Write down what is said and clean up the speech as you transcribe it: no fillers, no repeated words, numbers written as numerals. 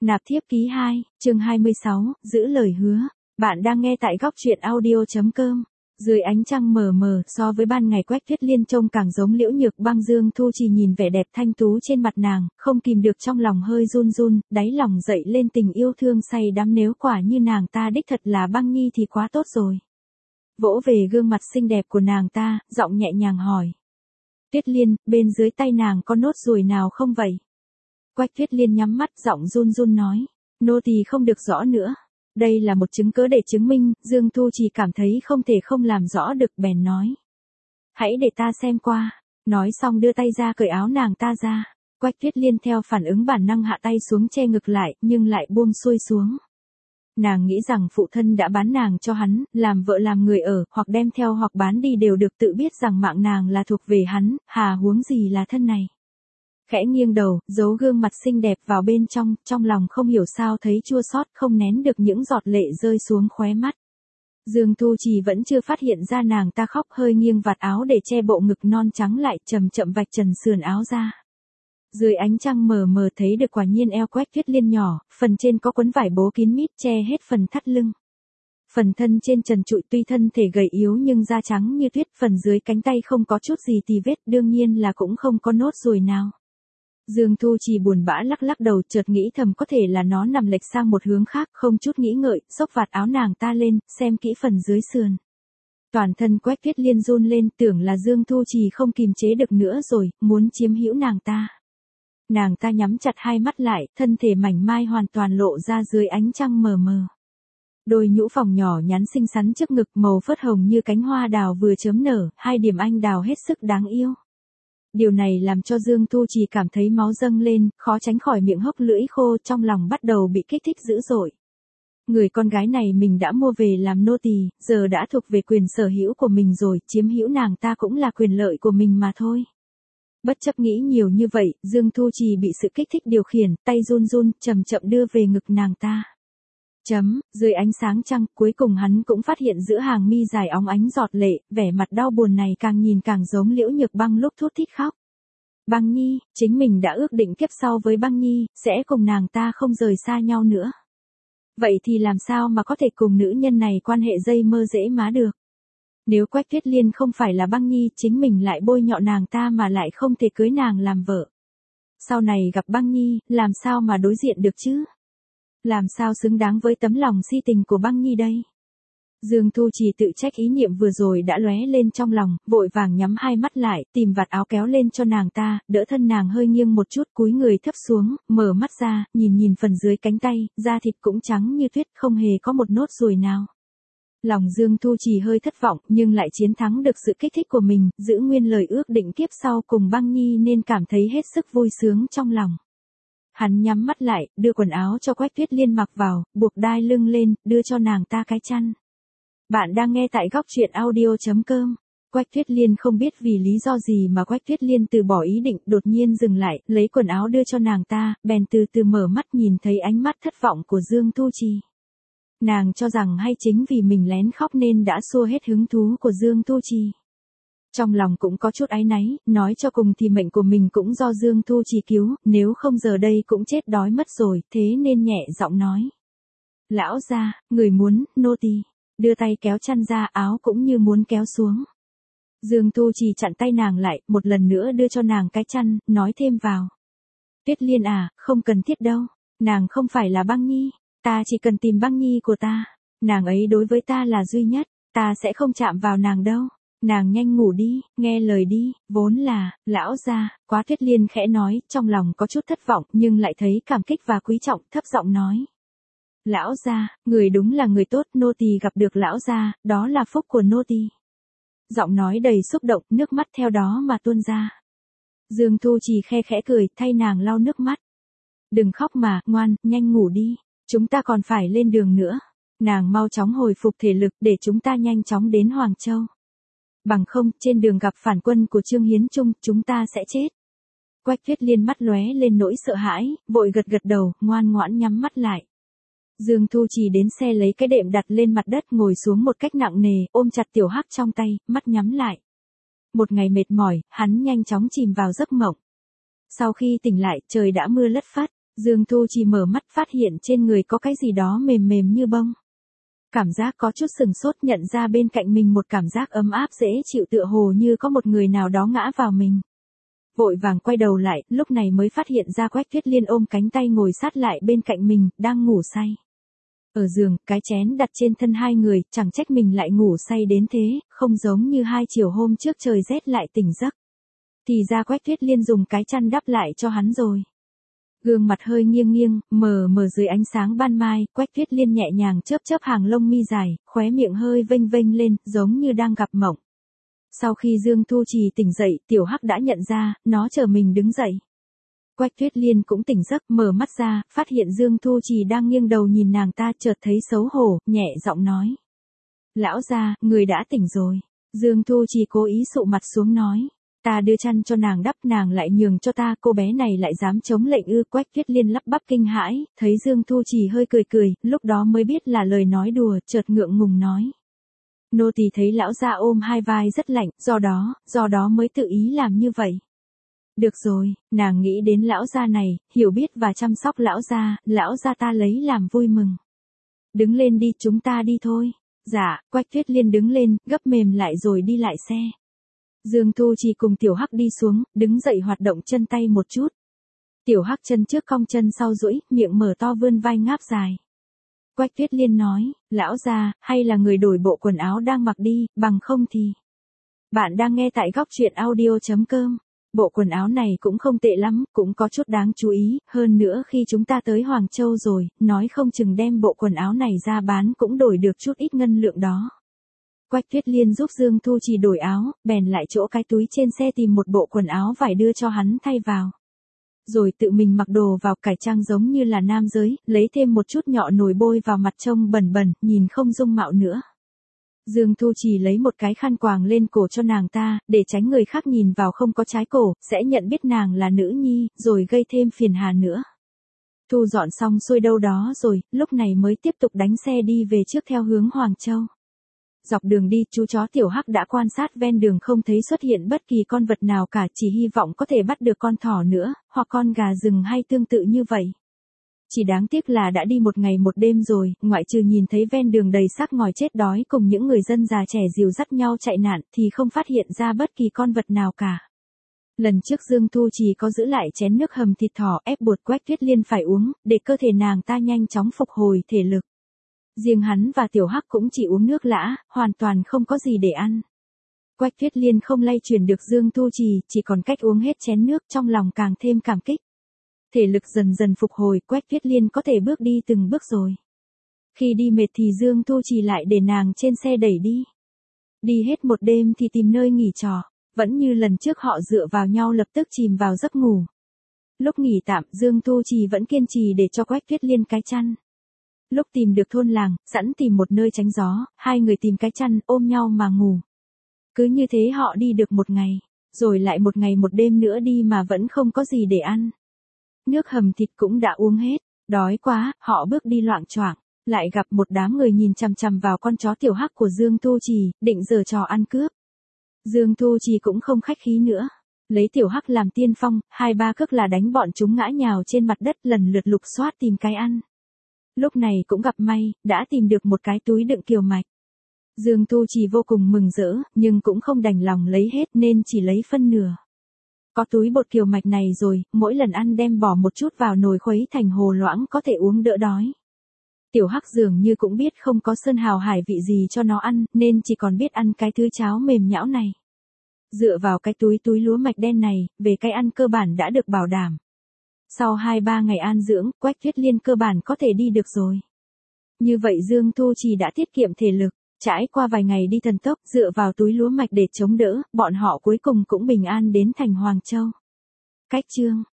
Nạp thiếp ký 2, chương 26, giữ lời hứa. Bạn đang nghe tại góc truyện audio.com. Dưới ánh trăng mờ mờ, so với ban ngày Quách Tuyết Liên trông càng giống Liễu Nhược Băng. Dương Thu Trì nhìn vẻ đẹp thanh tú trên mặt nàng, không kìm được trong lòng hơi run run, đáy lòng dậy lên tình yêu thương say đắm. Nếu quả như nàng ta đích thật là Băng Nhi thì quá tốt rồi. Vỗ về gương mặt xinh đẹp của nàng ta, giọng nhẹ nhàng hỏi. Tuyết Liên, bên dưới tay nàng có nốt ruồi nào không vậy? Quách Tuyết Liên nhắm mắt, giọng run run nói. Nô tỳ không được rõ nữa. Đây là một chứng cớ để chứng minh. Dương Thu Trì cảm thấy không thể không làm rõ được, bèn nói. Hãy để ta xem qua. Nói xong đưa tay ra cởi áo nàng ta ra. Quách Tuyết Liên theo phản ứng bản năng hạ tay xuống che ngực lại, nhưng lại buông xuôi xuống. Nàng nghĩ rằng phụ thân đã bán nàng cho hắn, làm vợ làm người ở, hoặc đem theo hoặc bán đi đều được, tự biết rằng mạng nàng là thuộc về hắn, hà huống gì là thân này. Khẽ nghiêng đầu, giấu gương mặt xinh đẹp vào bên trong lòng không hiểu sao thấy chua xót, không nén được những giọt lệ rơi xuống khóe mắt. Dương Thu Trì vẫn chưa phát hiện ra nàng ta khóc, hơi nghiêng vạt áo để che bộ ngực non trắng lại, chậm chậm vạch trần sườn áo ra. Dưới ánh trăng mờ mờ thấy được quả nhiên eo Quách Tuyết Liên nhỏ, phần trên có quấn vải bố kín mít che hết phần thắt lưng. Phần thân trên trần trụi, tuy thân thể gầy yếu nhưng da trắng như tuyết, phần dưới cánh tay không có chút gì tì vết, đương nhiên là cũng không có nốt ruồi nào. Dương Thu Trì buồn bã lắc lắc đầu, chợt nghĩ thầm có thể là nó nằm lệch sang một hướng khác, không chút nghĩ ngợi, xốc vạt áo nàng ta lên, xem kỹ phần dưới sườn. Toàn thân Quách Tuyết Liên run lên, tưởng là Dương Thu Trì không kìm chế được nữa rồi, muốn chiếm hữu nàng ta. Nàng ta nhắm chặt hai mắt lại, thân thể mảnh mai hoàn toàn lộ ra dưới ánh trăng mờ mờ. Đôi nhũ phòng nhỏ nhắn xinh xắn trước ngực, màu phớt hồng như cánh hoa đào vừa chớm nở, hai điểm anh đào hết sức đáng yêu. Điều này làm cho Dương Thu Trì cảm thấy máu dâng lên, khó tránh khỏi miệng hốc lưỡi khô, trong lòng bắt đầu bị kích thích dữ dội. Người con gái này mình đã mua về làm nô tỳ, giờ đã thuộc về quyền sở hữu của mình rồi, chiếm hữu nàng ta cũng là quyền lợi của mình mà thôi. Bất chấp nghĩ nhiều như vậy, Dương Thu Trì bị sự kích thích điều khiển, tay run run, chậm chậm đưa về ngực nàng ta. Dưới ánh sáng trăng, cuối cùng hắn cũng phát hiện giữa hàng mi dài óng ánh giọt lệ, vẻ mặt đau buồn này càng nhìn càng giống Liễu Nhược Băng lúc thút thít khóc. Băng Nhi, chính mình đã ước định kiếp sau với Băng Nhi, sẽ cùng nàng ta không rời xa nhau nữa. Vậy thì làm sao mà có thể cùng nữ nhân này quan hệ dây mơ dễ má được? Nếu Quách Tuyết Liên không phải là Băng Nhi, chính mình lại bôi nhọ nàng ta mà lại không thể cưới nàng làm vợ. Sau này gặp Băng Nhi, làm sao mà đối diện được chứ? Làm sao xứng đáng với tấm lòng si tình của Băng Nhi đây? Dương Thu Trì tự trách ý niệm vừa rồi đã lóe lên trong lòng, vội vàng nhắm hai mắt lại, tìm vạt áo kéo lên cho nàng ta, đỡ thân nàng hơi nghiêng một chút, cúi người thấp xuống, mở mắt ra, nhìn phần dưới cánh tay, da thịt cũng trắng như tuyết, không hề có một nốt ruồi nào. Lòng Dương Thu Trì hơi thất vọng, nhưng lại chiến thắng được sự kích thích của mình, giữ nguyên lời ước định kiếp sau cùng Băng Nhi nên cảm thấy hết sức vui sướng trong lòng. Hắn nhắm mắt lại, đưa quần áo cho Quách Tuyết Liên mặc vào, buộc đai lưng lên, đưa cho nàng ta cái chăn. Bạn đang nghe tại góc truyện audio.com. Quách Tuyết Liên không biết vì lý do gì mà Quách Tuyết Liên từ bỏ ý định, đột nhiên dừng lại, lấy quần áo đưa cho nàng ta, bèn từ từ mở mắt nhìn thấy ánh mắt thất vọng của Dương Thu Trì. Nàng cho rằng hay chính vì mình lén khóc nên đã xua hết hứng thú của Dương Thu Trì. Trong lòng cũng có chút áy náy, nói cho cùng thì mệnh của mình cũng do Dương Thu Trì cứu, nếu không giờ đây cũng chết đói mất rồi, thế nên nhẹ giọng nói. Lão gia, người muốn, nô tỳ. Đưa tay kéo chăn ra, áo cũng như muốn kéo xuống. Dương Thu Trì chặn tay nàng lại, một lần nữa đưa cho nàng cái chăn, nói thêm vào. Tuyết Liên à, không cần thiết đâu, nàng không phải là Băng Nhi, ta chỉ cần tìm Băng Nhi của ta, nàng ấy đối với ta là duy nhất, ta sẽ không chạm vào nàng đâu. Nàng nhanh ngủ đi, nghe lời đi, vốn là, lão gia, quá. Tuyết Liên khẽ nói, trong lòng có chút thất vọng nhưng lại thấy cảm kích và quý trọng, thấp giọng nói. Lão gia, người đúng là người tốt, nô tỳ gặp được lão gia, đó là phúc của nô tỳ. Giọng nói đầy xúc động, nước mắt theo đó mà tuôn ra. Dương Thu Trì khe khẽ cười, thay nàng lau nước mắt. Đừng khóc mà, ngoan, nhanh ngủ đi, chúng ta còn phải lên đường nữa. Nàng mau chóng hồi phục thể lực để chúng ta nhanh chóng đến Hoàng Châu. Bằng không, trên đường gặp phản quân của Trương Hiến Trung, chúng ta sẽ chết. Quách Tuyết Liên mắt lóe lên nỗi sợ hãi, vội gật gật đầu, ngoan ngoãn nhắm mắt lại. Dương Thu Trì đến xe lấy cái đệm đặt lên mặt đất, ngồi xuống một cách nặng nề, ôm chặt Tiểu Hắc trong tay, mắt nhắm lại. Một ngày mệt mỏi, hắn nhanh chóng chìm vào giấc mộng. Sau khi tỉnh lại, trời đã mưa lất phất. Dương Thu Trì mở mắt phát hiện trên người có cái gì đó mềm mềm như bông. Cảm giác có chút sừng sốt, nhận ra bên cạnh mình một cảm giác ấm áp dễ chịu, tựa hồ như có một người nào đó ngã vào mình. Vội vàng quay đầu lại, lúc này mới phát hiện ra Quách Tuyết Liên ôm cánh tay ngồi sát lại bên cạnh mình, đang ngủ say. Ở giường, cái chén đặt trên thân hai người, chẳng trách mình lại ngủ say đến thế, không giống như hai chiều hôm trước trời rét lại tỉnh giấc. Thì ra Quách Tuyết Liên dùng cái chăn đắp lại cho hắn rồi. Gương mặt hơi nghiêng nghiêng, mờ mờ dưới ánh sáng ban mai, Quách Tuyết Liên nhẹ nhàng chớp chớp hàng lông mi dài, khóe miệng hơi vênh vênh lên, giống như đang gặp mộng. Sau khi Dương Thu Trì tỉnh dậy, Tiểu Hắc đã nhận ra, nó chờ mình đứng dậy. Quách Tuyết Liên cũng tỉnh giấc, mở mắt ra, phát hiện Dương Thu Trì đang nghiêng đầu nhìn nàng ta, chợt thấy xấu hổ, nhẹ giọng nói. Lão gia, người đã tỉnh rồi. Dương Thu Trì cố ý sụ mặt xuống nói. Ta đưa chăn cho nàng đắp, nàng lại nhường cho ta, cô bé này lại dám chống lệnh ư? Quách Tuyết Liên lắp bắp kinh hãi, thấy Dương Thu Trì hơi cười cười, lúc đó mới biết là lời nói đùa, chợt ngượng ngùng nói. Nô tỳ thấy lão gia ôm hai vai rất lạnh, do đó mới tự ý làm như vậy. Được rồi, nàng nghĩ đến lão gia này, hiểu biết và chăm sóc lão gia ta lấy làm vui mừng. Đứng lên đi, chúng ta đi thôi. Dạ, Quách Tuyết Liên đứng lên, gấp mềm lại rồi đi lại xe. Dương Thu Trì cùng Tiểu Hắc đi xuống, đứng dậy hoạt động chân tay một chút. Tiểu Hắc chân trước cong chân sau duỗi, miệng mở to vươn vai ngáp dài. Quách Tuyết Liên nói, lão gia, hay là người đổi bộ quần áo đang mặc đi, bằng không thì. Bạn đang nghe tại góc truyện audio.com. Bộ quần áo này cũng không tệ lắm, cũng có chút đáng chú ý, hơn nữa khi chúng ta tới Hoàng Châu rồi, nói không chừng đem bộ quần áo này ra bán cũng đổi được chút ít ngân lượng đó. Quách Tuyết Liên giúp Dương Thu Trì đổi áo, bèn lại chỗ cái túi trên xe tìm một bộ quần áo vải đưa cho hắn thay vào. Rồi tự mình mặc đồ vào, cải trang giống như là nam giới, lấy thêm một chút nhọ nồi bôi vào mặt trông bẩn bẩn, nhìn không dung mạo nữa. Dương Thu Trì lấy một cái khăn quàng lên cổ cho nàng ta, để tránh người khác nhìn vào không có trái cổ, sẽ nhận biết nàng là nữ nhi, rồi gây thêm phiền hà nữa. Thu dọn xong xuôi đâu đó rồi, lúc này mới tiếp tục đánh xe đi về trước theo hướng Hoàng Châu. Dọc đường đi, chú chó Tiểu Hắc đã quan sát ven đường không thấy xuất hiện bất kỳ con vật nào cả, chỉ hy vọng có thể bắt được con thỏ nữa, hoặc con gà rừng hay tương tự như vậy. Chỉ đáng tiếc là đã đi một ngày một đêm rồi, ngoại trừ nhìn thấy ven đường đầy xác ngòi chết đói cùng những người dân già trẻ dìu dắt nhau chạy nạn, thì không phát hiện ra bất kỳ con vật nào cả. Lần trước Dương Thu Trì có giữ lại chén nước hầm thịt thỏ ép buộc Quách Tuyết Liên phải uống, để cơ thể nàng ta nhanh chóng phục hồi thể lực. Riêng hắn và Tiểu Hắc cũng chỉ uống nước lã, hoàn toàn không có gì để ăn. Quách Tuyết Liên không lay chuyển được Dương Thu Trì, chỉ còn cách uống hết chén nước, trong lòng càng thêm cảm kích. Thể lực dần dần phục hồi, Quách Tuyết Liên có thể bước đi từng bước rồi. Khi đi mệt thì Dương Thu Trì lại để nàng trên xe đẩy đi. Đi hết một đêm thì tìm nơi nghỉ trọ, vẫn như lần trước họ dựa vào nhau lập tức chìm vào giấc ngủ. Lúc nghỉ tạm, Dương Thu Trì vẫn kiên trì để cho Quách Tuyết Liên cái chăn. Lúc tìm được thôn làng, sẵn tìm một nơi tránh gió, hai người tìm cái chăn, ôm nhau mà ngủ. Cứ như thế họ đi được một ngày, rồi lại một ngày một đêm nữa đi mà vẫn không có gì để ăn. Nước hầm thịt cũng đã uống hết, đói quá, họ bước đi loạng choạng, lại gặp một đám người nhìn chằm chằm vào con chó Tiểu Hắc của Dương Thu Trì, định giở trò ăn cướp. Dương Thu Trì cũng không khách khí nữa, lấy Tiểu Hắc làm tiên phong, 2-3 cước là đánh bọn chúng ngã nhào trên mặt đất, lần lượt lục soát tìm cái ăn. Lúc này cũng gặp may, đã tìm được một cái túi đựng kiều mạch. Dương Thu Trì vô cùng mừng rỡ, nhưng cũng không đành lòng lấy hết nên chỉ lấy phân nửa. Có túi bột kiều mạch này rồi, mỗi lần ăn đem bỏ một chút vào nồi khuấy thành hồ loãng có thể uống đỡ đói. Tiểu Hắc dường như cũng biết không có sơn hào hải vị gì cho nó ăn, nên chỉ còn biết ăn cái thứ cháo mềm nhão này. Dựa vào cái túi lúa mạch đen này, về cái ăn cơ bản đã được bảo đảm. Sau 2-3 ngày an dưỡng, Quách Tuyết Liên cơ bản có thể đi được rồi. Như vậy Dương Thu Trì đã tiết kiệm thể lực, trải qua vài ngày đi thần tốc, dựa vào túi lúa mạch để chống đỡ, bọn họ cuối cùng cũng bình an đến thành Hoàng Châu. Cách chương